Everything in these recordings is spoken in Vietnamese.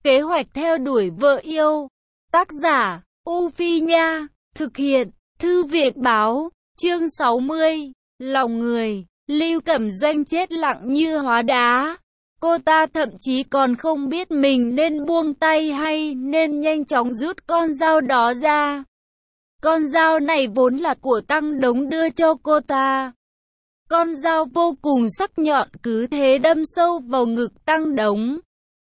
Kế hoạch theo đuổi vợ yêu. Tác giả, U Phi Nha. Thực hiện, Thư viện Báo. Chương 60. Lòng người. Lưu Cẩm Doanh chết lặng như hóa đá. Cô ta thậm chí còn không biết mình nên buông tay hay nên nhanh chóng rút con dao đó ra. Con dao này vốn là của Tăng Đống đưa cho cô ta. Con dao vô cùng sắc nhọn cứ thế đâm sâu vào ngực Tăng Đống.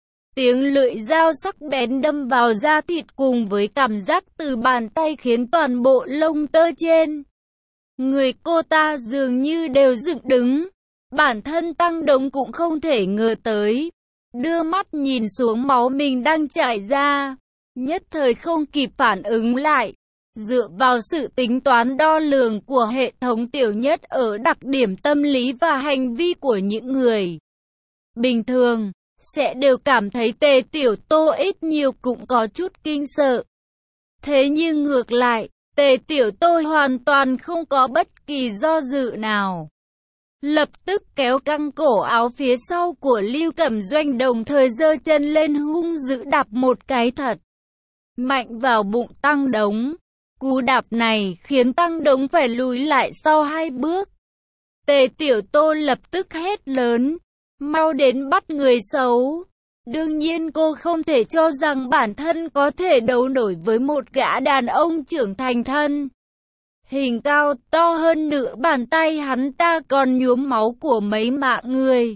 Tiếng lưỡi dao sắc bén đâm vào da thịt cùng với cảm giác từ bàn tay khiến toàn bộ lông tơ trên người cô ta dường như đều dựng đứng. Bản thân Tăng Đống cũng không thể ngờ tới. Đưa mắt nhìn xuống máu mình đang chảy ra, nhất thời không kịp phản ứng lại. Dựa vào sự tính toán đo lường của hệ thống tiểu nhất ở đặc điểm tâm lý và hành vi của những người bình thường, sẽ đều cảm thấy Tề Tiểu Tô ít nhiều cũng có chút kinh sợ. Thế nhưng ngược lại, Tề Tiểu Tô hoàn toàn không có bất kỳ do dự nào. Lập tức kéo căng cổ áo phía sau của Lưu Cẩm Doanh, đồng thời giơ chân lên hung dữ đạp một cái thật mạnh vào bụng Tăng Đống. Cú đạp này khiến Tăng Đống phải lùi lại sau 2 bước. Tề Tiểu Tô lập tức hét lớn, mau đến bắt người xấu. Đương nhiên cô không thể cho rằng bản thân có thể đấu nổi với một gã đàn ông trưởng thành thân hình cao to hơn nữa, bàn tay hắn ta còn nhuốm máu của mấy mạng người.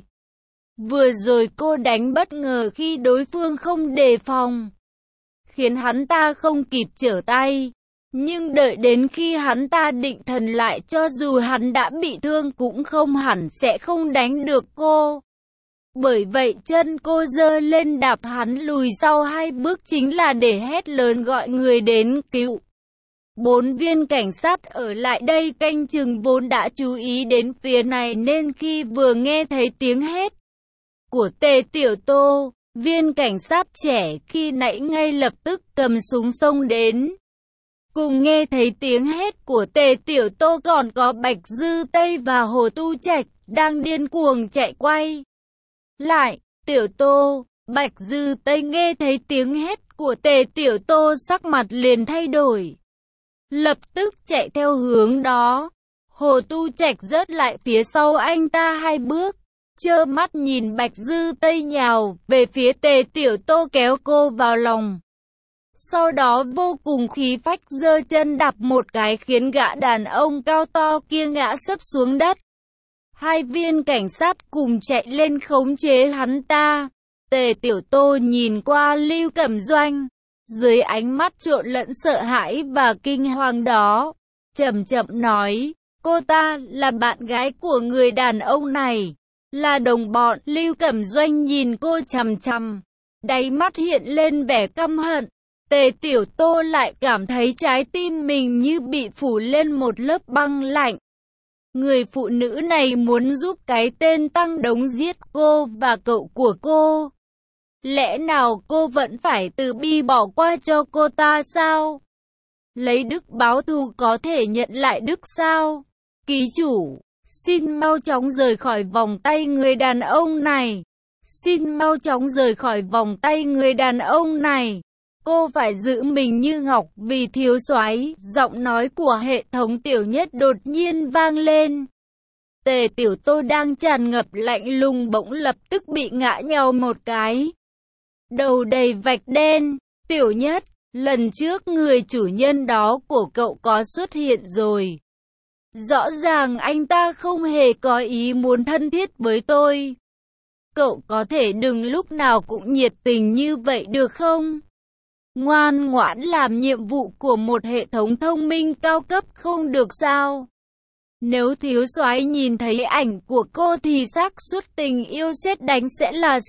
Vừa rồi cô đánh bất ngờ khi đối phương không đề phòng, khiến hắn ta không kịp trở tay. Nhưng đợi đến khi hắn ta định thần lại, cho dù hắn đã bị thương cũng không hẳn sẽ không đánh được cô. Bởi vậy chân cô giơ lên đạp hắn lùi sau 2 bước chính là để hét lớn gọi người đến cứu. 4 viên cảnh sát ở lại đây canh chừng vốn đã chú ý đến phía này, nên khi vừa nghe thấy tiếng hét của Tề Tiểu Tô, viên cảnh sát trẻ khi nãy ngay lập tức cầm súng xông đến. Cùng nghe thấy tiếng hét của Tề Tiểu Tô còn có Bạch Dư Tây và Hồ Tu Trạch đang điên cuồng chạy quay lại. Tiểu Tô, Bạch Dư Tây nghe thấy tiếng hét của Tề Tiểu Tô sắc mặt liền thay đổi, lập tức chạy theo hướng đó. Hồ Tu Trạch rớt lại phía sau anh ta 2 bước, trơ mắt nhìn Bạch Dư Tây nhào về phía Tề Tiểu Tô kéo cô vào lòng. Sau đó vô cùng khí phách giơ chân đạp một cái khiến gã đàn ông cao to kia ngã sấp xuống đất. 2 viên cảnh sát cùng chạy lên khống chế hắn ta. Tề Tiểu Tô nhìn qua Lưu Cẩm Doanh, dưới ánh mắt trộn lẫn sợ hãi và kinh hoàng đó, chậm chậm nói, cô ta là bạn gái của người đàn ông này, là đồng bọn. Lưu Cẩm Doanh nhìn cô chằm chằm, đáy mắt hiện lên vẻ căm hận. Tề Tiểu Tô lại cảm thấy trái tim mình như bị phủ lên một lớp băng lạnh. Người phụ nữ này muốn giúp cái tên Tăng Đống giết cô và cậu của cô. Lẽ nào cô vẫn phải từ bi bỏ qua cho cô ta sao? Lấy đức báo thù có thể nhận lại đức sao? Ký chủ, xin mau chóng rời khỏi vòng tay người đàn ông này. Xin mau chóng rời khỏi vòng tay người đàn ông này. Cô phải giữ mình như ngọc vì thiếu soái. Giọng nói của hệ thống tiểu nhất đột nhiên vang lên. Tề Tiểu Tô đang tràn ngập lạnh lùng bỗng lập tức bị ngã nhào một cái, đầu đầy vạch đen. Tiểu nhất, lần trước người chủ nhân đó của cậu có xuất hiện rồi. Rõ ràng anh ta không hề có ý muốn thân thiết với tôi. Cậu có thể đừng lúc nào cũng nhiệt tình như vậy được không? Ngoan ngoãn làm nhiệm vụ của một hệ thống thông minh cao cấp không được sao? Nếu thiếu soái nhìn thấy ảnh của cô thì xác suất tình yêu sét đánh sẽ là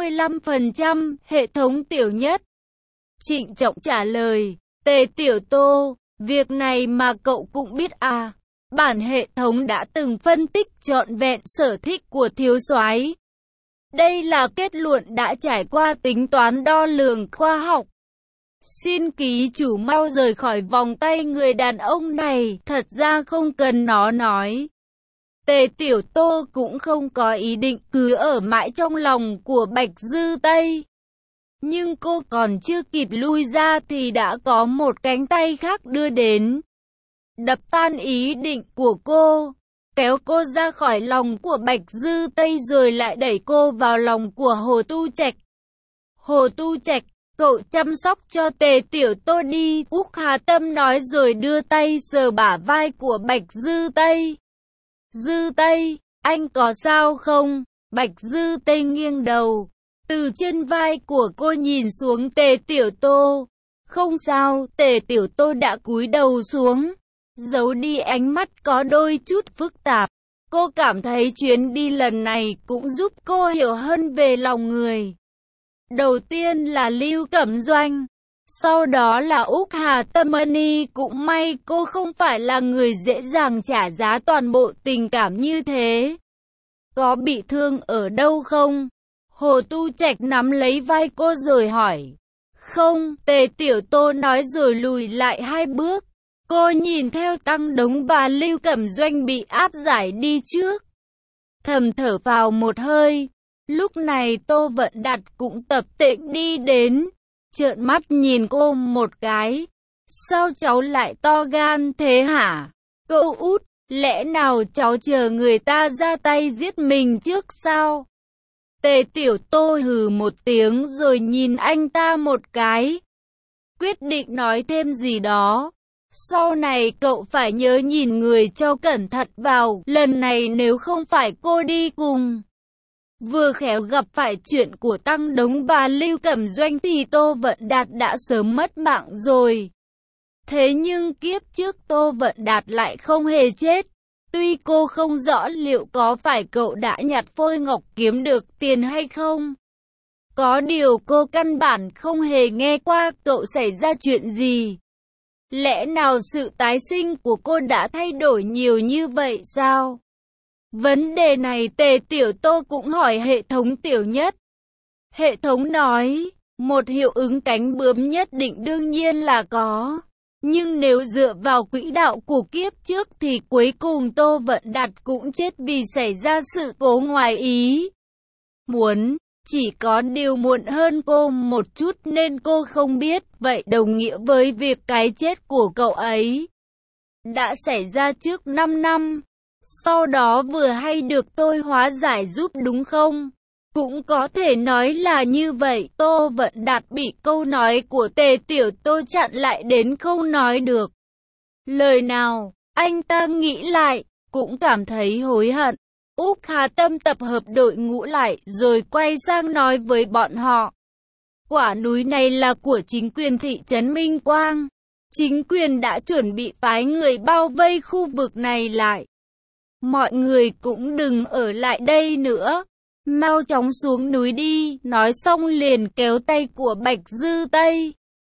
65%. Hệ thống tiểu nhất trịnh trọng trả lời. Tề Tiểu Tô, việc này mà cậu cũng biết à? Bản hệ thống đã từng phân tích trọn vẹn sở thích của thiếu soái. Đây là kết luận đã trải qua tính toán đo lường khoa học. Xin ký chủ mau rời khỏi vòng tay người đàn ông này. Thật ra không cần nó nói. Tề Tiểu Tô cũng không có ý định cứ ở mãi trong lòng của Bạch Dư Tây. Nhưng cô còn chưa kịp lui ra thì đã có một cánh tay khác đưa đến, đập tan ý định của cô, kéo cô ra khỏi lòng của Bạch Dư Tây rồi lại đẩy cô vào lòng của Hồ Tu Trạch. Hồ Tu Trạch, cậu chăm sóc cho Tề Tiểu Tô đi, Úc Hà Tâm nói rồi đưa tay sờ bả vai của Bạch Dư Tây. Dư Tây, anh có sao không? Bạch Dư Tây nghiêng đầu, từ trên vai của cô nhìn xuống Tề Tiểu Tô. Không sao, Tề Tiểu Tô đã cúi đầu xuống, giấu đi ánh mắt có đôi chút phức tạp. Cô cảm thấy chuyến đi lần này cũng giúp cô hiểu hơn về lòng người. Đầu tiên là Lưu Cẩm Doanh, sau đó là Úc Hà Tâm Ân. Cũng may cô không phải là người dễ dàng trả giá toàn bộ tình cảm như thế. Có bị thương ở đâu không? Hồ Tu Trạch nắm lấy vai cô rồi hỏi. Không, Tề Tiểu Tô nói rồi lùi lại 2 bước. Cô nhìn theo Tăng Đống và Lưu Cẩm Doanh bị áp giải đi trước, thầm thở vào một hơi. Lúc này Tô Vận Đạt cũng tập tễnh đi đến, trợn mắt nhìn cô một cái. Sao cháu lại to gan thế hả? Cậu út, lẽ nào cháu chờ người ta ra tay giết mình trước sao? Tề Tiểu Tô hừ một tiếng rồi nhìn anh ta một cái, quyết định nói thêm gì đó. Sau này cậu phải nhớ nhìn người cho cẩn thận vào, lần này nếu không phải cô đi cùng, vừa khéo gặp phải chuyện của Tăng Đống và Lưu Cẩm Doanh thì Tô Vận Đạt đã sớm mất mạng rồi. Thế nhưng kiếp trước Tô Vận Đạt lại không hề chết. Tuy cô không rõ liệu có phải cậu đã nhặt phôi ngọc kiếm được tiền hay không. Có điều cô căn bản không hề nghe qua cậu xảy ra chuyện gì. Lẽ nào sự tái sinh của cô đã thay đổi nhiều như vậy sao? Vấn đề này Tề Tiểu Tô cũng hỏi hệ thống Tiểu Nhất. Hệ thống nói, một hiệu ứng cánh bướm nhất định đương nhiên là có. Nhưng nếu dựa vào quỹ đạo của kiếp trước thì cuối cùng Tô Vận Đạt cũng chết vì xảy ra sự cố ngoài ý muốn. Chỉ có điều muộn hơn cô một chút nên cô không biết, vậy đồng nghĩa với việc cái chết của cậu ấy đã xảy ra trước 5 năm. Sau đó vừa hay được tôi hóa giải giúp đúng không? Cũng có thể nói là như vậy. Tô Vận Đạt bị câu nói của Tề Tiểu Tô chặn lại đến không nói được lời nào. Anh ta nghĩ lại, cũng cảm thấy hối hận. Úc Hà Tâm tập hợp đội ngũ lại rồi quay sang nói với bọn họ. Quả núi này là của chính quyền thị trấn Minh Quang. Chính quyền đã chuẩn bị phái người bao vây khu vực này lại. Mọi người cũng đừng ở lại đây nữa. Mau chóng xuống núi đi. Nói xong liền kéo tay của Bạch Dư Tây.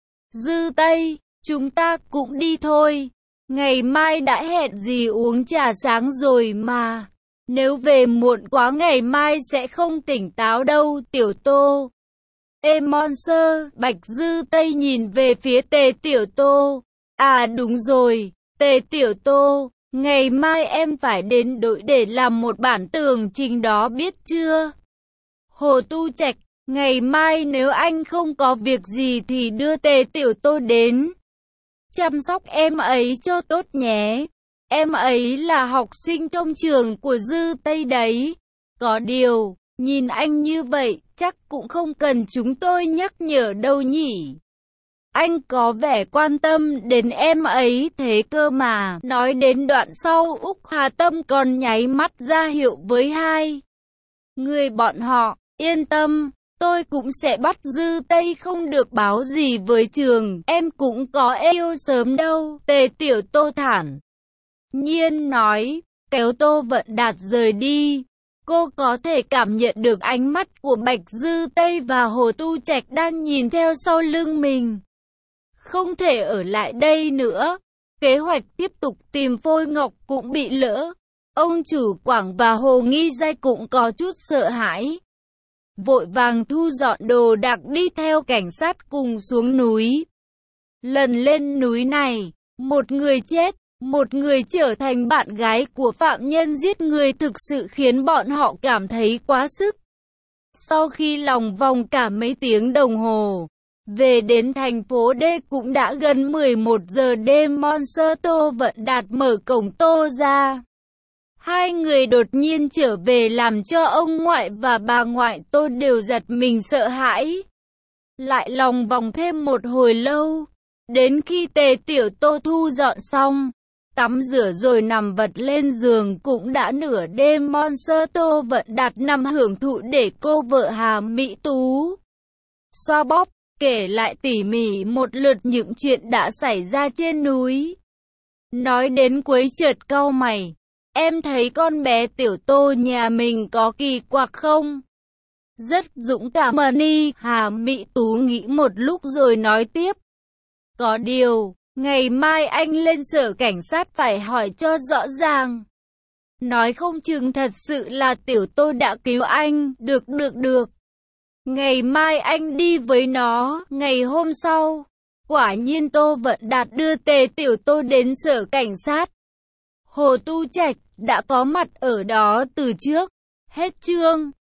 Dư Tây, chúng ta cũng đi thôi. Ngày mai đã hẹn gì uống trà sáng rồi mà. Nếu về muộn quá ngày mai sẽ không tỉnh táo đâu Tiểu Tô. Ê Monster, Bạch Dư Tây nhìn về phía Tề Tiểu Tô. À đúng rồi, Tề Tiểu Tô, ngày mai em phải đến đội để làm một bản tường trình đó biết chưa? Hồ Tu Trạch, ngày mai nếu anh không có việc gì thì đưa Tề Tiểu Tô đến. Chăm sóc em ấy cho tốt nhé. Em ấy là học sinh trong trường của Dư Tây đấy. Có điều, nhìn anh như vậy, chắc cũng không cần chúng tôi nhắc nhở đâu nhỉ. Anh có vẻ quan tâm đến em ấy thế cơ mà. Nói đến đoạn sau, Úc Hà Tâm còn nháy mắt ra hiệu với hai người bọn họ. Yên tâm, tôi cũng sẽ bắt Dư Tây không được báo gì với trường. Em cũng có yêu sớm đâu. Tề Tiểu Tô thản nhiên nói, kéo Tô Vận Đạt rời đi. Cô có thể cảm nhận được ánh mắt của Bạch Dư Tây và Hồ Tu Trạch đang nhìn theo sau lưng mình. Không thể ở lại đây nữa. Kế hoạch tiếp tục tìm phôi ngọc cũng bị lỡ. Ông chủ Quảng và Hồ Nghi Giai cũng có chút sợ hãi. Vội vàng thu dọn đồ đạc đi theo cảnh sát cùng xuống núi. Lần lên núi này, một người chết. Một người trở thành bạn gái của phạm nhân giết người thực sự khiến bọn họ cảm thấy quá sức. Sau khi lòng vòng cả mấy tiếng đồng hồ, về đến thành phố D cũng đã gần 11 giờ đêm. Monster Tô Vận Đạt mở cổng Tô ra. Hai người đột nhiên trở về làm cho ông ngoại và bà ngoại Tô đều giật mình sợ hãi. Lại lòng vòng thêm một hồi lâu, đến khi Tề Tiểu Tô thu dọn xong, tắm rửa rồi nằm vật lên giường cũng đã nửa đêm. Monster Tô Vận Đạt nằm hưởng thụ để cô vợ Hà Mỹ Tú xoa bóp, kể lại tỉ mỉ một lượt những chuyện đã xảy ra trên núi. Nói đến cuối chợt cau mày, em thấy con bé Tiểu Tô nhà mình có kỳ quặc không? Rất dũng cảm mà ni. Hà Mỹ Tú nghĩ một lúc rồi nói tiếp. Có điều, ngày mai anh lên sở cảnh sát phải hỏi cho rõ ràng. Nói không chừng thật sự là Tiểu Tô đã cứu anh. Được. Ngày mai anh đi với nó. Ngày hôm sau, quả nhiên Tô Vận Đạt đưa Tề Tiểu Tô đến sở cảnh sát. Hồ Tu Trạch đã có mặt ở đó từ trước. Hết chương.